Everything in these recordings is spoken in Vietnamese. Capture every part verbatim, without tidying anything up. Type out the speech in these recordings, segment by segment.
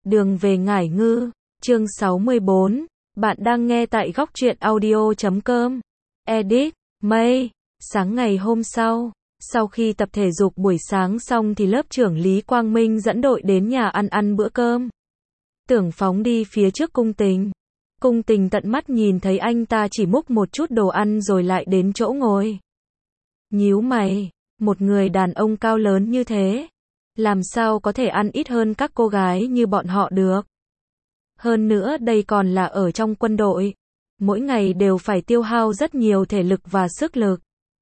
Đường về Ngải Ngư, chương sáu mươi bốn, bạn đang nghe tại góc truyện audio chấm com. Edit, May, sáng ngày hôm sau, sau khi tập thể dục buổi sáng xong thì lớp trưởng Lý Quang Minh dẫn đội đến nhà ăn ăn bữa cơm. Tưởng Phóng đi phía trước Cung Tình. Cung Tình tận mắt nhìn thấy anh ta chỉ múc một chút đồ ăn rồi lại đến chỗ ngồi. Nhíu mày, một người đàn ông cao lớn như thế, làm sao có thể ăn ít hơn các cô gái như bọn họ được. Hơn nữa đây còn là ở trong quân đội, mỗi ngày đều phải tiêu hao rất nhiều thể lực và sức lực.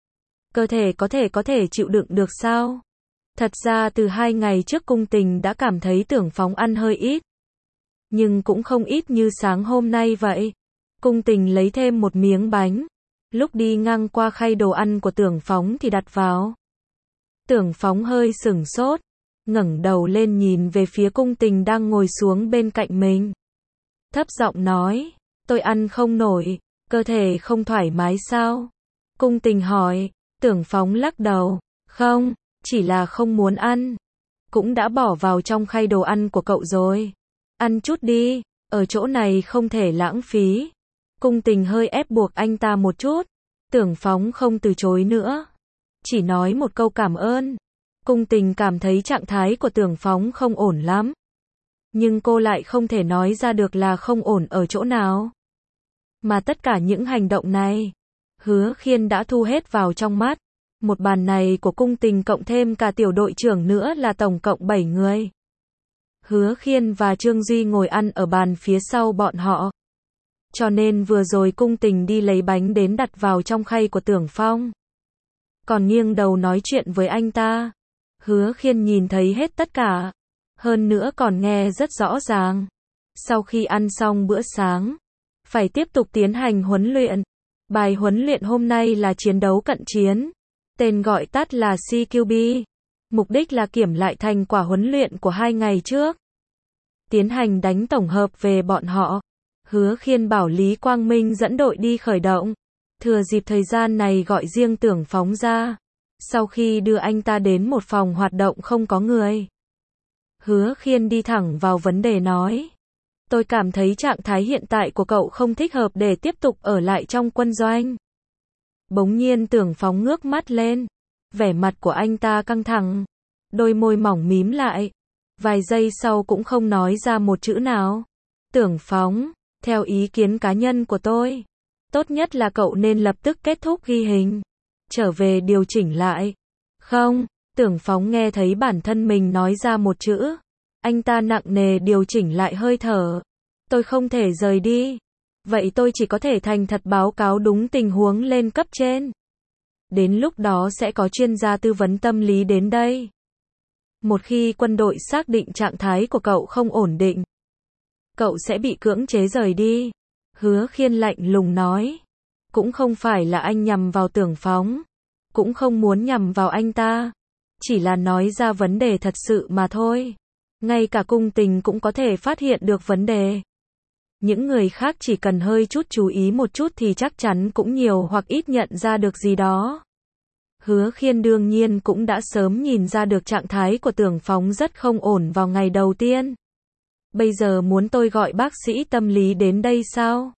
Cơ thể có thể có thể chịu đựng được sao? Thật ra từ hai ngày trước Cung Tình đã cảm thấy Tưởng Phóng ăn hơi ít. Nhưng cũng không ít như sáng hôm nay vậy. Cung Tình lấy thêm một miếng bánh. Lúc đi ngang qua khay đồ ăn của Tưởng Phóng thì đặt vào. Tưởng Phóng hơi sửng sốt, ngẩng đầu lên nhìn về phía Cung Tình đang ngồi xuống bên cạnh mình. Thấp giọng nói, tôi ăn không nổi, cơ thể không thoải mái sao? Cung Tình hỏi. Tưởng Phóng lắc đầu, không, chỉ là không muốn ăn. Cũng đã bỏ vào trong khay đồ ăn của cậu rồi. Ăn chút đi, ở chỗ này không thể lãng phí. Cung Tình hơi ép buộc anh ta một chút. Tưởng Phóng không từ chối nữa, chỉ nói một câu cảm ơn. Cung Tình cảm thấy trạng thái của Tưởng Phóng không ổn lắm. Nhưng cô lại không thể nói ra được là không ổn ở chỗ nào. Mà tất cả những hành động này, Hứa Khiên đã thu hết vào trong mắt. Một bàn này của Cung Tình cộng thêm cả tiểu đội trưởng nữa là tổng cộng bảy người. Hứa Khiên và Trương Duy ngồi ăn ở bàn phía sau bọn họ. Cho nên vừa rồi Cung Tình đi lấy bánh đến đặt vào trong khay của Tưởng Phong. Còn nghiêng đầu nói chuyện với anh ta. Hứa Khiên nhìn thấy hết tất cả. Hơn nữa còn nghe rất rõ ràng. Sau khi ăn xong bữa sáng, phải tiếp tục tiến hành huấn luyện. Bài huấn luyện hôm nay là chiến đấu cận chiến. Tên gọi tắt là xê quy bê. Mục đích là kiểm lại thành quả huấn luyện của hai ngày trước. Tiến hành đánh tổng hợp về bọn họ. Hứa Khiên bảo Lý Quang Minh dẫn đội đi khởi động. Thừa dịp thời gian này gọi riêng Tưởng Phóng ra. Sau khi đưa anh ta đến một phòng hoạt động không có người. Hứa Khiên đi thẳng vào vấn đề nói. Tôi cảm thấy trạng thái hiện tại của cậu không thích hợp để tiếp tục ở lại trong quân doanh. Bỗng nhiên Tưởng Phóng ngước mắt lên. Vẻ mặt của anh ta căng thẳng. Đôi môi mỏng mím lại. Vài giây sau cũng không nói ra một chữ nào. Tưởng Phóng, theo ý kiến cá nhân của tôi, tốt nhất là cậu nên lập tức kết thúc ghi hình. Trở về điều chỉnh lại. Không, Tưởng Phóng nghe thấy bản thân mình nói ra một chữ. Anh ta nặng nề điều chỉnh lại hơi thở. Tôi không thể rời đi. Vậy tôi chỉ có thể thành thật báo cáo đúng tình huống lên cấp trên. Đến lúc đó sẽ có chuyên gia tư vấn tâm lý đến đây. Một khi quân đội xác định trạng thái của cậu không ổn định, cậu sẽ bị cưỡng chế rời đi. Hứa Khiên lạnh lùng nói. Cũng không phải là anh nhằm vào Tưởng Phóng. Cũng không muốn nhằm vào anh ta. Chỉ là nói ra vấn đề thật sự mà thôi. Ngay cả Cung Tình cũng có thể phát hiện được vấn đề. Những người khác chỉ cần hơi chút chú ý một chút thì chắc chắn cũng nhiều hoặc ít nhận ra được gì đó. Hứa Khiên đương nhiên cũng đã sớm nhìn ra được trạng thái của Tưởng Phóng rất không ổn vào ngày đầu tiên. Bây giờ muốn tôi gọi bác sĩ tâm lý đến đây sao?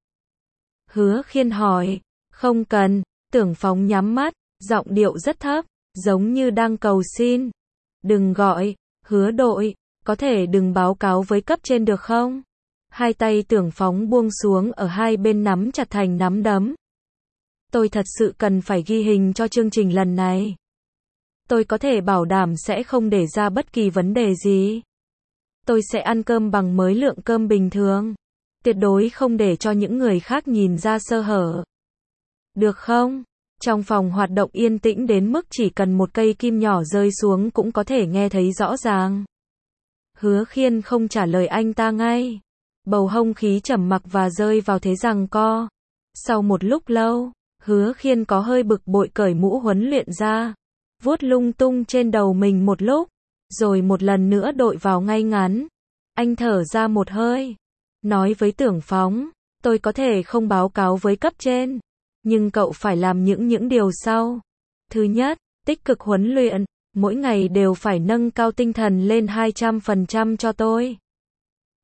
Hứa Khiên hỏi. Không cần. Tưởng Phóng nhắm mắt, giọng điệu rất thấp, giống như đang cầu xin. Đừng gọi. Hứa đội, có thể đừng báo cáo với cấp trên được không? Hai tay Tưởng Phóng buông xuống ở hai bên nắm chặt thành nắm đấm. Tôi thật sự cần phải ghi hình cho chương trình lần này. Tôi có thể bảo đảm sẽ không để ra bất kỳ vấn đề gì. Tôi sẽ ăn cơm bằng mới lượng cơm bình thường. Tuyệt đối không để cho những người khác nhìn ra sơ hở. Được không? Trong phòng hoạt động yên tĩnh đến mức chỉ cần một cây kim nhỏ rơi xuống cũng có thể nghe thấy rõ ràng. Hứa Khiên không trả lời anh ta ngay. Bầu không khí trầm mặc và rơi vào thế giằng co. Sau một lúc lâu, Hứa Khiên có hơi bực bội cởi mũ huấn luyện ra, vuốt lung tung trên đầu mình một lúc, rồi một lần nữa đội vào ngay ngắn. Anh thở ra một hơi, nói với Tưởng Phóng, tôi có thể không báo cáo với cấp trên, nhưng cậu phải làm những những điều sau. Thứ nhất, tích cực huấn luyện, mỗi ngày đều phải nâng cao tinh thần lên hai trăm phần trăm cho tôi.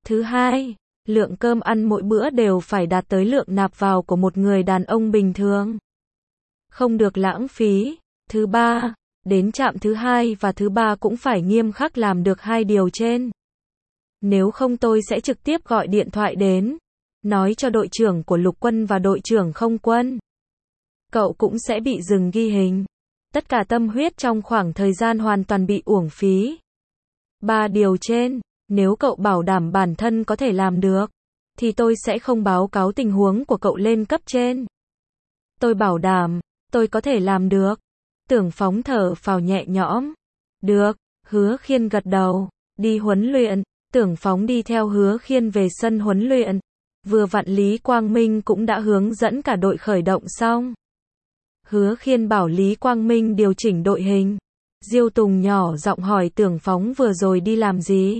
Thứ hai, lượng cơm ăn mỗi bữa đều phải đạt tới lượng nạp vào của một người đàn ông bình thường. Không được lãng phí. Thứ ba, đến trạm thứ hai và thứ ba cũng phải nghiêm khắc làm được hai điều trên. Nếu không tôi sẽ trực tiếp gọi điện thoại đến, nói cho đội trưởng của lục quân và đội trưởng không quân. Cậu cũng sẽ bị dừng ghi hình. Tất cả tâm huyết trong khoảng thời gian hoàn toàn bị uổng phí. Ba điều trên, nếu cậu bảo đảm bản thân có thể làm được, thì tôi sẽ không báo cáo tình huống của cậu lên cấp trên. Tôi bảo đảm, tôi có thể làm được. Tưởng Phóng thở phào nhẹ nhõm. Được, Hứa Khiên gật đầu. Đi huấn luyện, Tưởng Phóng đi theo Hứa Khiên về sân huấn luyện. Vừa vặn Lý Quang Minh cũng đã hướng dẫn cả đội khởi động xong. Hứa Khiên bảo Lý Quang Minh điều chỉnh đội hình. Diêu Tùng nhỏ giọng hỏi Tưởng Phóng vừa rồi đi làm gì.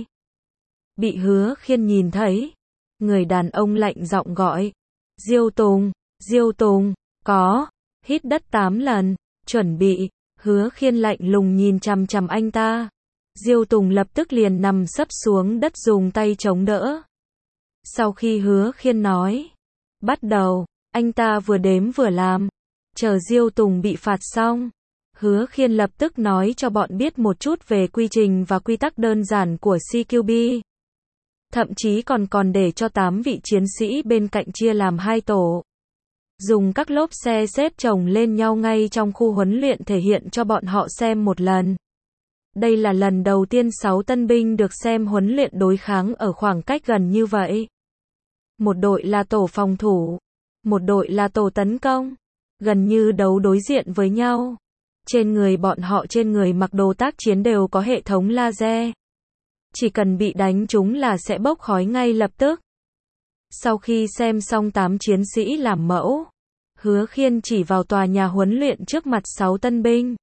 Bị Hứa Khiên nhìn thấy. Người đàn ông lạnh giọng gọi. Diêu Tùng, Diêu Tùng, có. Hít đất tám lần, chuẩn bị. Hứa Khiên lạnh lùng nhìn chằm chằm anh ta. Diêu Tùng lập tức liền nằm sấp xuống đất dùng tay chống đỡ. Sau khi Hứa Khiên nói, bắt đầu, anh ta vừa đếm vừa làm. Chờ Diêu Tùng bị phạt xong, Hứa Khiên lập tức nói cho bọn biết một chút về quy trình và quy tắc đơn giản của xê quy bê. Thậm chí còn còn để cho tám vị chiến sĩ bên cạnh chia làm hai tổ. Dùng các lốp xe xếp chồng lên nhau ngay trong khu huấn luyện thể hiện cho bọn họ xem một lần. Đây là lần đầu tiên sáu tân binh được xem huấn luyện đối kháng ở khoảng cách gần như vậy. Một đội là tổ phòng thủ, một đội là tổ tấn công, gần như đấu đối diện với nhau. Trên người bọn họ trên người mặc đồ tác chiến đều có hệ thống laser. Chỉ cần bị đánh trúng là sẽ bốc khói ngay lập tức. Sau khi xem xong tám chiến sĩ làm mẫu, Hứa Khiên chỉ vào tòa nhà huấn luyện trước mặt sáu tân binh.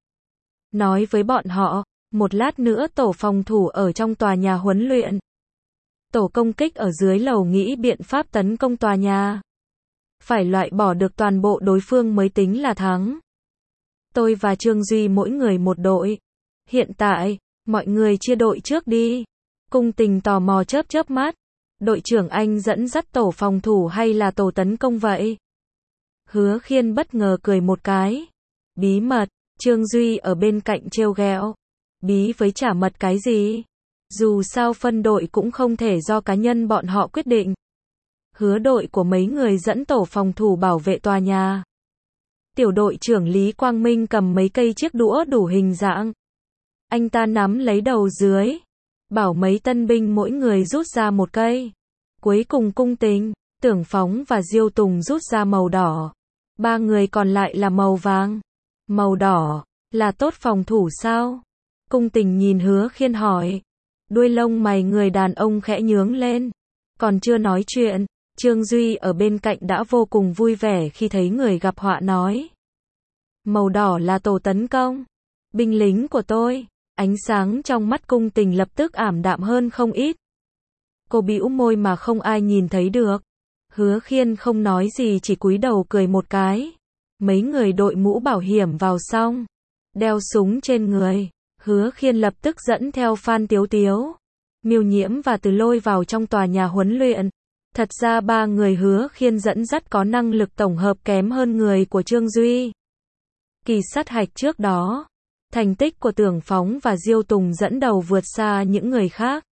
Nói với bọn họ, một lát nữa tổ phòng thủ ở trong tòa nhà huấn luyện. Tổ công kích ở dưới lầu nghĩ biện pháp tấn công tòa nhà. Phải loại bỏ được toàn bộ đối phương mới tính là thắng. Tôi và Trương Duy mỗi người một đội. Hiện tại, mọi người chia đội trước đi. Cung Tình tò mò chớp chớp mắt. Đội trưởng anh dẫn dắt tổ phòng thủ hay là tổ tấn công vậy? Hứa Khiên bất ngờ cười một cái. Bí mật, Trương Duy ở bên cạnh trêu ghẹo. Bí với chả mật cái gì? Dù sao phân đội cũng không thể do cá nhân bọn họ quyết định. Hứa đội của mấy người dẫn tổ phòng thủ bảo vệ tòa nhà. Tiểu đội trưởng Lý Quang Minh cầm mấy cây chiếc đũa đủ hình dạng. Anh ta nắm lấy đầu dưới. Bảo mấy tân binh mỗi người rút ra một cây. Cuối cùng Cung Tình, Tưởng Phóng và Diêu Tùng rút ra màu đỏ. Ba người còn lại là màu vàng. Màu đỏ, là tốt phòng thủ sao? Cung Tình nhìn Hứa Khiên hỏi. Đuôi lông mày người đàn ông khẽ nhướng lên. Còn chưa nói chuyện, Trương Duy ở bên cạnh đã vô cùng vui vẻ khi thấy người gặp họa nói. Màu đỏ là tổ tấn công. Binh lính của tôi. Ánh sáng trong mắt Cung Tình lập tức ảm đạm hơn không ít. Cô bĩu môi mà không ai nhìn thấy được. Hứa Khiên không nói gì chỉ cúi đầu cười một cái. Mấy người đội mũ bảo hiểm vào xong. Đeo súng trên người. Hứa Khiên lập tức dẫn theo Phan Tiếu Tiếu, Miêu Nhiễm và Từ Lôi vào trong tòa nhà huấn luyện. Thật ra ba người Hứa Khiên dẫn dắt có năng lực tổng hợp kém hơn người của Trương Duy. Kỳ sát hạch trước đó, thành tích của Tưởng Phóng và Diêu Tùng dẫn đầu vượt xa những người khác.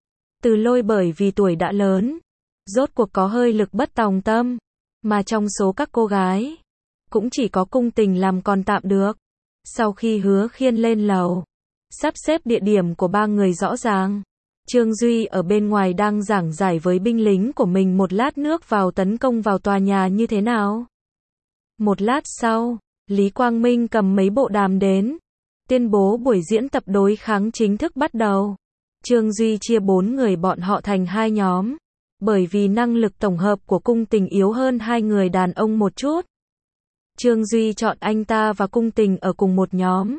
Từ Lôi bởi vì tuổi đã lớn, rốt cuộc có hơi lực bất tòng tâm, mà trong số các cô gái, cũng chỉ có Cung Tình làm còn tạm được. Sau khi Hứa Khiên lên lầu, sắp xếp địa điểm của ba người rõ ràng. Trương Duy ở bên ngoài đang giảng giải với binh lính của mình một lát nước vào tấn công vào tòa nhà như thế nào. Một lát sau, Lý Quang Minh cầm mấy bộ đàm đến, tuyên bố buổi diễn tập đối kháng chính thức bắt đầu. Trương Duy chia bốn người bọn họ thành hai nhóm, bởi vì năng lực tổng hợp của Cung Tình yếu hơn hai người đàn ông một chút. Trương Duy chọn anh ta và Cung Tình ở cùng một nhóm.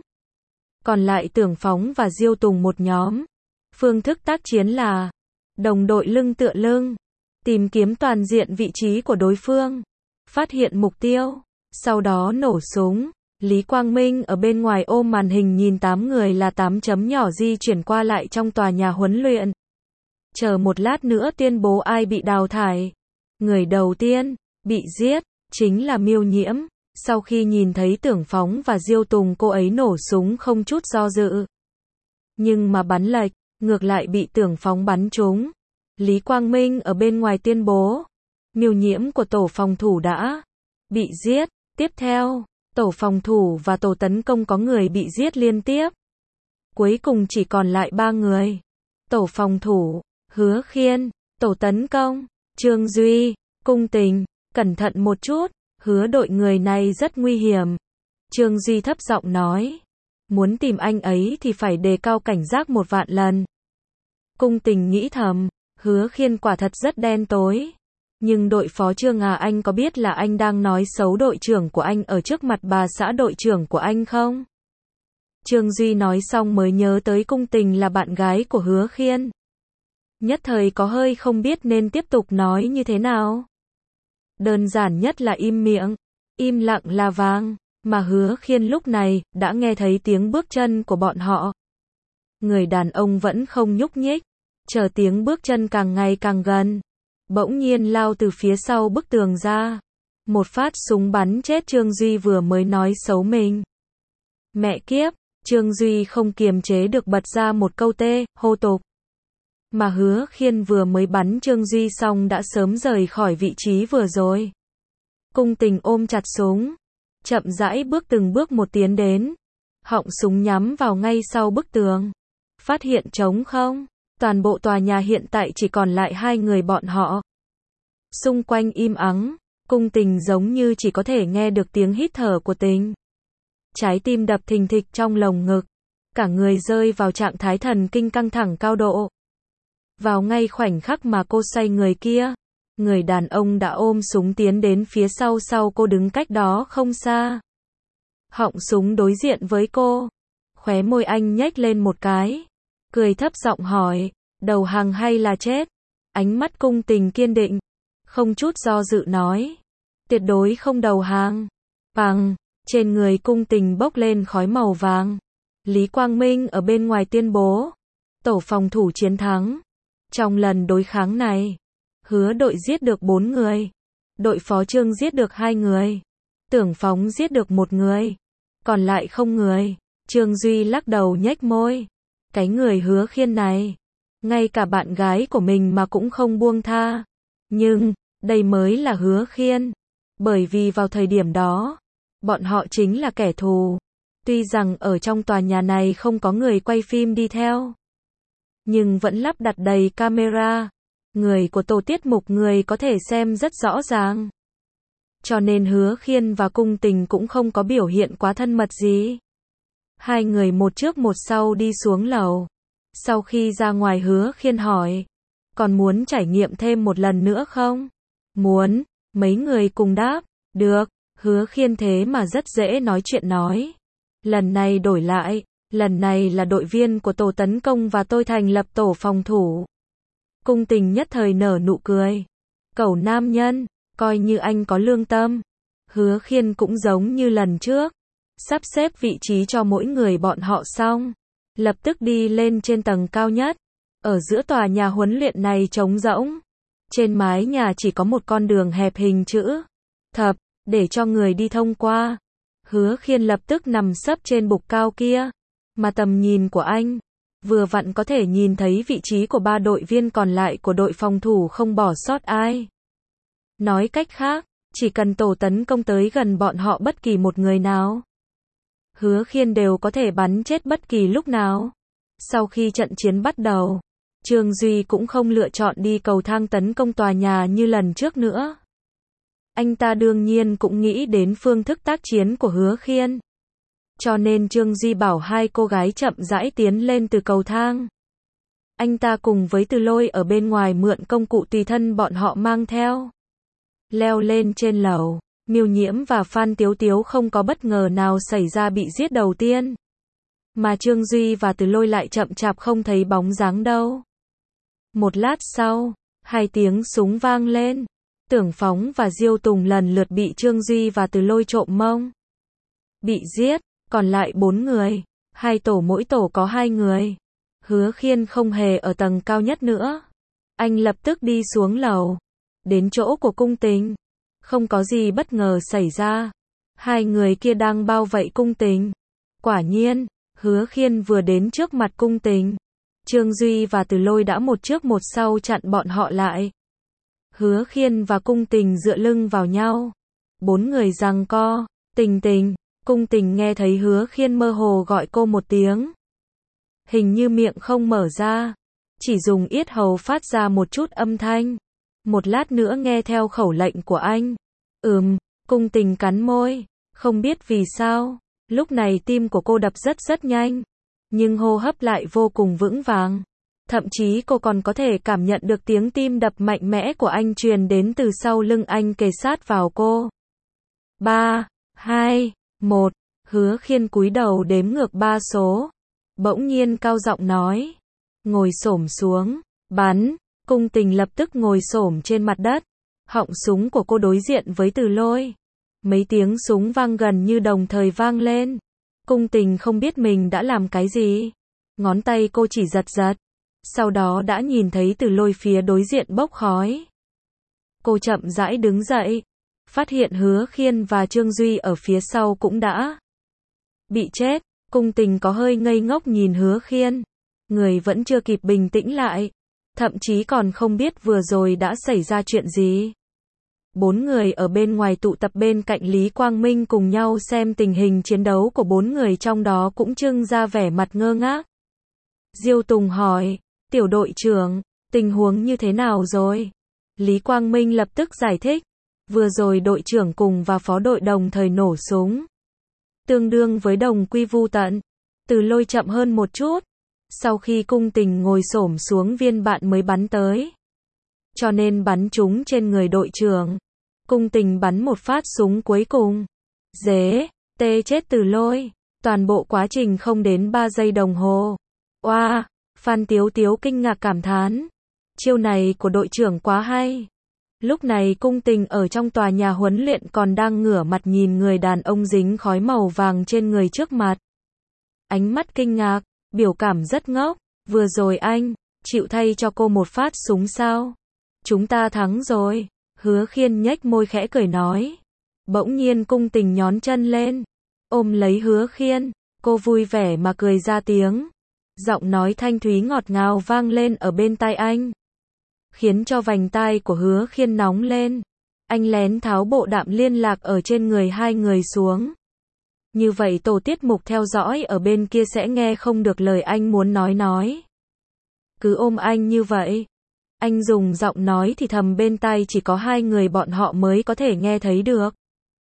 Còn lại Tưởng Phóng và Diêu Tùng một nhóm. Phương thức tác chiến là đồng đội lưng tựa lưng, tìm kiếm toàn diện vị trí của đối phương, phát hiện mục tiêu, sau đó nổ súng. Lý Quang Minh ở bên ngoài ôm màn hình nhìn tám người là tám chấm nhỏ di chuyển qua lại trong tòa nhà huấn luyện. chờ một lát nữa tuyên bố ai bị đào thải. Người đầu tiên bị giết chính là Miêu Nhiễm. Sau khi nhìn thấy Tưởng Phóng và Diêu Tùng, cô ấy nổ súng không chút do dự. Nhưng mà bắn lệch, ngược lại bị Tưởng Phóng bắn trúng. Lý Quang Minh ở bên ngoài tuyên bố, Miêu Nhiễm của tổ phòng thủ đã bị giết. Tiếp theo, tổ phòng thủ và tổ tấn công có người bị giết liên tiếp. Cuối cùng chỉ còn lại ba người. Tổ phòng thủ, Hứa Khiên, tổ tấn công, Trương Duy, Cung Tình. Cẩn thận một chút, Hứa đội người này rất nguy hiểm. Trương Duy thấp giọng nói, muốn tìm anh ấy thì phải đề cao cảnh giác một vạn lần. Cung Tình nghĩ thầm, Hứa Khiên quả thật rất đen tối. Nhưng đội phó Trương à, anh có biết là anh đang nói xấu đội trưởng của anh ở trước mặt bà xã đội trưởng của anh không? Trương Duy nói xong mới nhớ tới Cung Tình là bạn gái của Hứa Khiên. Nhất thời có hơi không biết nên tiếp tục nói như thế nào. Đơn giản nhất là im miệng, im lặng là vàng, mà Hứa Khiên lúc này đã nghe thấy tiếng bước chân của bọn họ. Người đàn ông vẫn không nhúc nhích, chờ tiếng bước chân càng ngày càng gần. Bỗng nhiên lao từ phía sau bức tường ra. Một phát súng bắn chết Trương Duy vừa mới nói xấu mình. Mẹ kiếp, Trương Duy không kiềm chế được bật ra một câu tê, hô tục. Mà Hứa Khiên vừa mới bắn Trương Duy xong đã sớm rời khỏi vị trí vừa rồi. Cung Tình ôm chặt súng, chậm rãi bước từng bước một tiến đến. Họng súng nhắm vào ngay sau bức tường. Phát hiện trống không? Toàn bộ tòa nhà hiện tại chỉ còn lại hai người bọn họ. Xung quanh im ắng, Cung Tình giống như chỉ có thể nghe được tiếng hít thở của Tình. Trái tim đập thình thịch trong lồng ngực, cả người rơi vào trạng thái thần kinh căng thẳng cao độ. Vào ngay khoảnh khắc mà cô xoay người kia, người đàn ông đã ôm súng tiến đến phía sau sau cô đứng cách đó không xa. Họng súng đối diện với cô, khóe môi anh nhếch lên một cái, cười thấp giọng hỏi, đầu hàng hay là chết? Ánh mắt Cung Tình kiên định, không chút do dự nói, tuyệt đối không đầu hàng. Bằng, trên người Cung Tình bốc lên khói màu vàng. Lý Quang Minh ở bên ngoài tuyên bố, tổ phòng thủ chiến thắng. Trong lần đối kháng này, Hứa đội giết được bốn người, đội phó Trương giết được hai người, Tưởng Phóng giết được một người, còn lại không người. Trương Duy lắc đầu nhếch môi, cái người Hứa Khiên này, ngay cả bạn gái của mình mà cũng không buông tha. Nhưng, đây mới là Hứa Khiên, bởi vì vào thời điểm đó, bọn họ chính là kẻ thù. Tuy rằng ở trong tòa nhà này không có người quay phim đi theo, nhưng vẫn lắp đặt đầy camera. Người của tổ tiết mục người có thể xem rất rõ ràng. Cho nên Hứa Khiên và Cung Tình cũng không có biểu hiện quá thân mật gì. Hai người một trước một sau đi xuống lầu. Sau khi ra ngoài Hứa Khiên hỏi, còn muốn trải nghiệm thêm một lần nữa không? Muốn, mấy người cùng đáp, được. Hứa Khiên thế mà rất dễ nói chuyện nói. Lần này đổi lại, lần này là đội viên của tổ tấn công và tôi thành lập tổ phòng thủ. Cung Tình nhất thời nở nụ cười. Cẩu nam nhân, coi như anh có lương tâm. Hứa Khiên cũng giống như lần trước, sắp xếp vị trí cho mỗi người bọn họ xong, lập tức đi lên trên tầng cao nhất. Ở giữa tòa nhà huấn luyện này trống rỗng. Trên mái nhà chỉ có một con đường hẹp hình chữ thập, để cho người đi thông qua. Hứa Khiên lập tức nằm sấp trên bục cao kia, mà tầm nhìn của anh vừa vặn có thể nhìn thấy vị trí của ba đội viên còn lại của đội phòng thủ, không bỏ sót ai. Nói cách khác, chỉ cần tổ tấn công tới gần bọn họ bất kỳ một người nào, Hứa Khiên đều có thể bắn chết bất kỳ lúc nào. Sau khi trận chiến bắt đầu, Trương Duy cũng không lựa chọn đi cầu thang tấn công tòa nhà như lần trước nữa. Anh ta đương nhiên cũng nghĩ đến phương thức tác chiến của Hứa Khiên. Cho nên Trương Duy bảo hai cô gái chậm rãi tiến lên từ cầu thang. Anh ta cùng với Từ Lôi ở bên ngoài mượn công cụ tùy thân bọn họ mang theo. Leo lên trên lầu, Miêu Nhiễm và Phan Tiếu Tiếu không có bất ngờ nào xảy ra bị giết đầu tiên. Mà Trương Duy và Từ Lôi lại chậm chạp không thấy bóng dáng đâu. Một lát sau, hai tiếng súng vang lên. Tưởng Phóng và Diêu Tùng lần lượt bị Trương Duy và Từ Lôi trộm mông. Bị giết, còn lại bốn người. Hai tổ mỗi tổ có hai người. Hứa Khiên không hề ở tầng cao nhất nữa. Anh lập tức đi xuống lầu. Đến chỗ của cung tình. Không có gì bất ngờ xảy ra. Hai người kia đang bao vây cung tình. Quả nhiên, Hứa Khiên vừa đến trước mặt cung tình. Trương Duy và Từ Lôi đã một trước một sau chặn bọn họ lại. Hứa Khiên và cung tình dựa lưng vào nhau. Bốn người giằng co. Tình tình, cung tình nghe thấy Hứa Khiên mơ hồ gọi cô một tiếng. Hình như miệng không mở ra. Chỉ dùng yết hầu phát ra một chút âm thanh. Một lát nữa nghe theo khẩu lệnh của anh. Ừm, cung tình cắn môi. Không biết vì sao, lúc này tim của cô đập rất rất nhanh. Nhưng hô hấp lại vô cùng vững vàng. Thậm chí cô còn có thể cảm nhận được tiếng tim đập mạnh mẽ của anh truyền đến từ sau lưng anh kề sát vào cô. Ba, hai, một, Hứa Khiên cúi đầu đếm ngược ba số. Bỗng nhiên cao giọng nói. Ngồi xổm xuống, bắn. Cung tình lập tức ngồi xổm trên mặt đất. Họng súng của cô đối diện với Từ Lôi. Mấy tiếng súng vang gần như đồng thời vang lên. Cung tình không biết mình đã làm cái gì. Ngón tay cô chỉ giật giật. Sau đó đã nhìn thấy Từ Lôi phía đối diện bốc khói. Cô chậm rãi đứng dậy. Phát hiện Hứa Khiên và Trương Duy ở phía sau cũng đã bị chết. Cung tình có hơi ngây ngốc nhìn Hứa Khiên. Người vẫn chưa kịp bình tĩnh lại. Thậm chí còn không biết vừa rồi đã xảy ra chuyện gì. Bốn người ở bên ngoài tụ tập bên cạnh Lý Quang Minh cùng nhau xem tình hình chiến đấu của bốn người trong đó cũng trưng ra vẻ mặt ngơ ngác. Diêu Tùng hỏi, tiểu đội trưởng, tình huống như thế nào rồi? Lý Quang Minh lập tức giải thích, vừa rồi đội trưởng cùng và phó đội đồng thời nổ súng. Tương đương với đồng quy vu tận. Từ Lôi chậm hơn một chút. Sau khi cung tình ngồi xổm xuống viên bạn mới bắn tới. Cho nên bắn trúng trên người đội trưởng. Cung tình bắn một phát súng cuối cùng. Dế, tê chết Từ Lôi. Toàn bộ quá trình không đến ba giây đồng hồ. Oa, Phan Tiếu Tiếu kinh ngạc cảm thán. Chiêu này của đội trưởng quá hay. Lúc này cung tình ở trong tòa nhà huấn luyện còn đang ngửa mặt nhìn người đàn ông dính khói màu vàng trên người trước mặt. Ánh mắt kinh ngạc, biểu cảm rất ngốc. Vừa rồi anh, chịu thay cho cô một phát súng sao? Chúng ta thắng rồi. Hứa Khiên nhếch môi khẽ cười nói. Bỗng nhiên cung tình nhón chân lên. Ôm lấy Hứa Khiên. Cô vui vẻ mà cười ra tiếng. Giọng nói thanh thúy ngọt ngào vang lên ở bên tai anh. Khiến cho vành tai của Hứa Khiên nóng lên. Anh lén tháo bộ đạm liên lạc ở trên người hai người xuống. Như vậy tổ tiết mục theo dõi ở bên kia sẽ nghe không được lời anh muốn nói nói. Cứ ôm anh như vậy. Anh dùng giọng nói thì thầm bên tai chỉ có hai người bọn họ mới có thể nghe thấy được.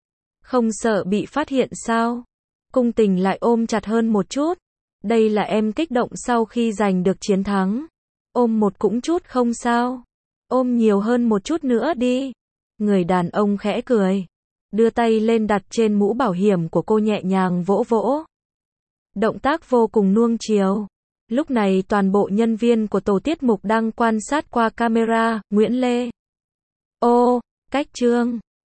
Không sợ bị phát hiện sao? Cung tình lại ôm chặt hơn một chút. Đây là em kích động sau khi giành được chiến thắng. Ôm một cũng chút không sao. Ôm nhiều hơn một chút nữa đi. Người đàn ông khẽ cười. Đưa tay lên đặt trên mũ bảo hiểm của cô nhẹ nhàng vỗ vỗ. Động tác vô cùng nuông chiều. Lúc này toàn bộ nhân viên của tổ tiết mục đang quan sát qua camera. Nguyễn Lê. Ô, cách Trương.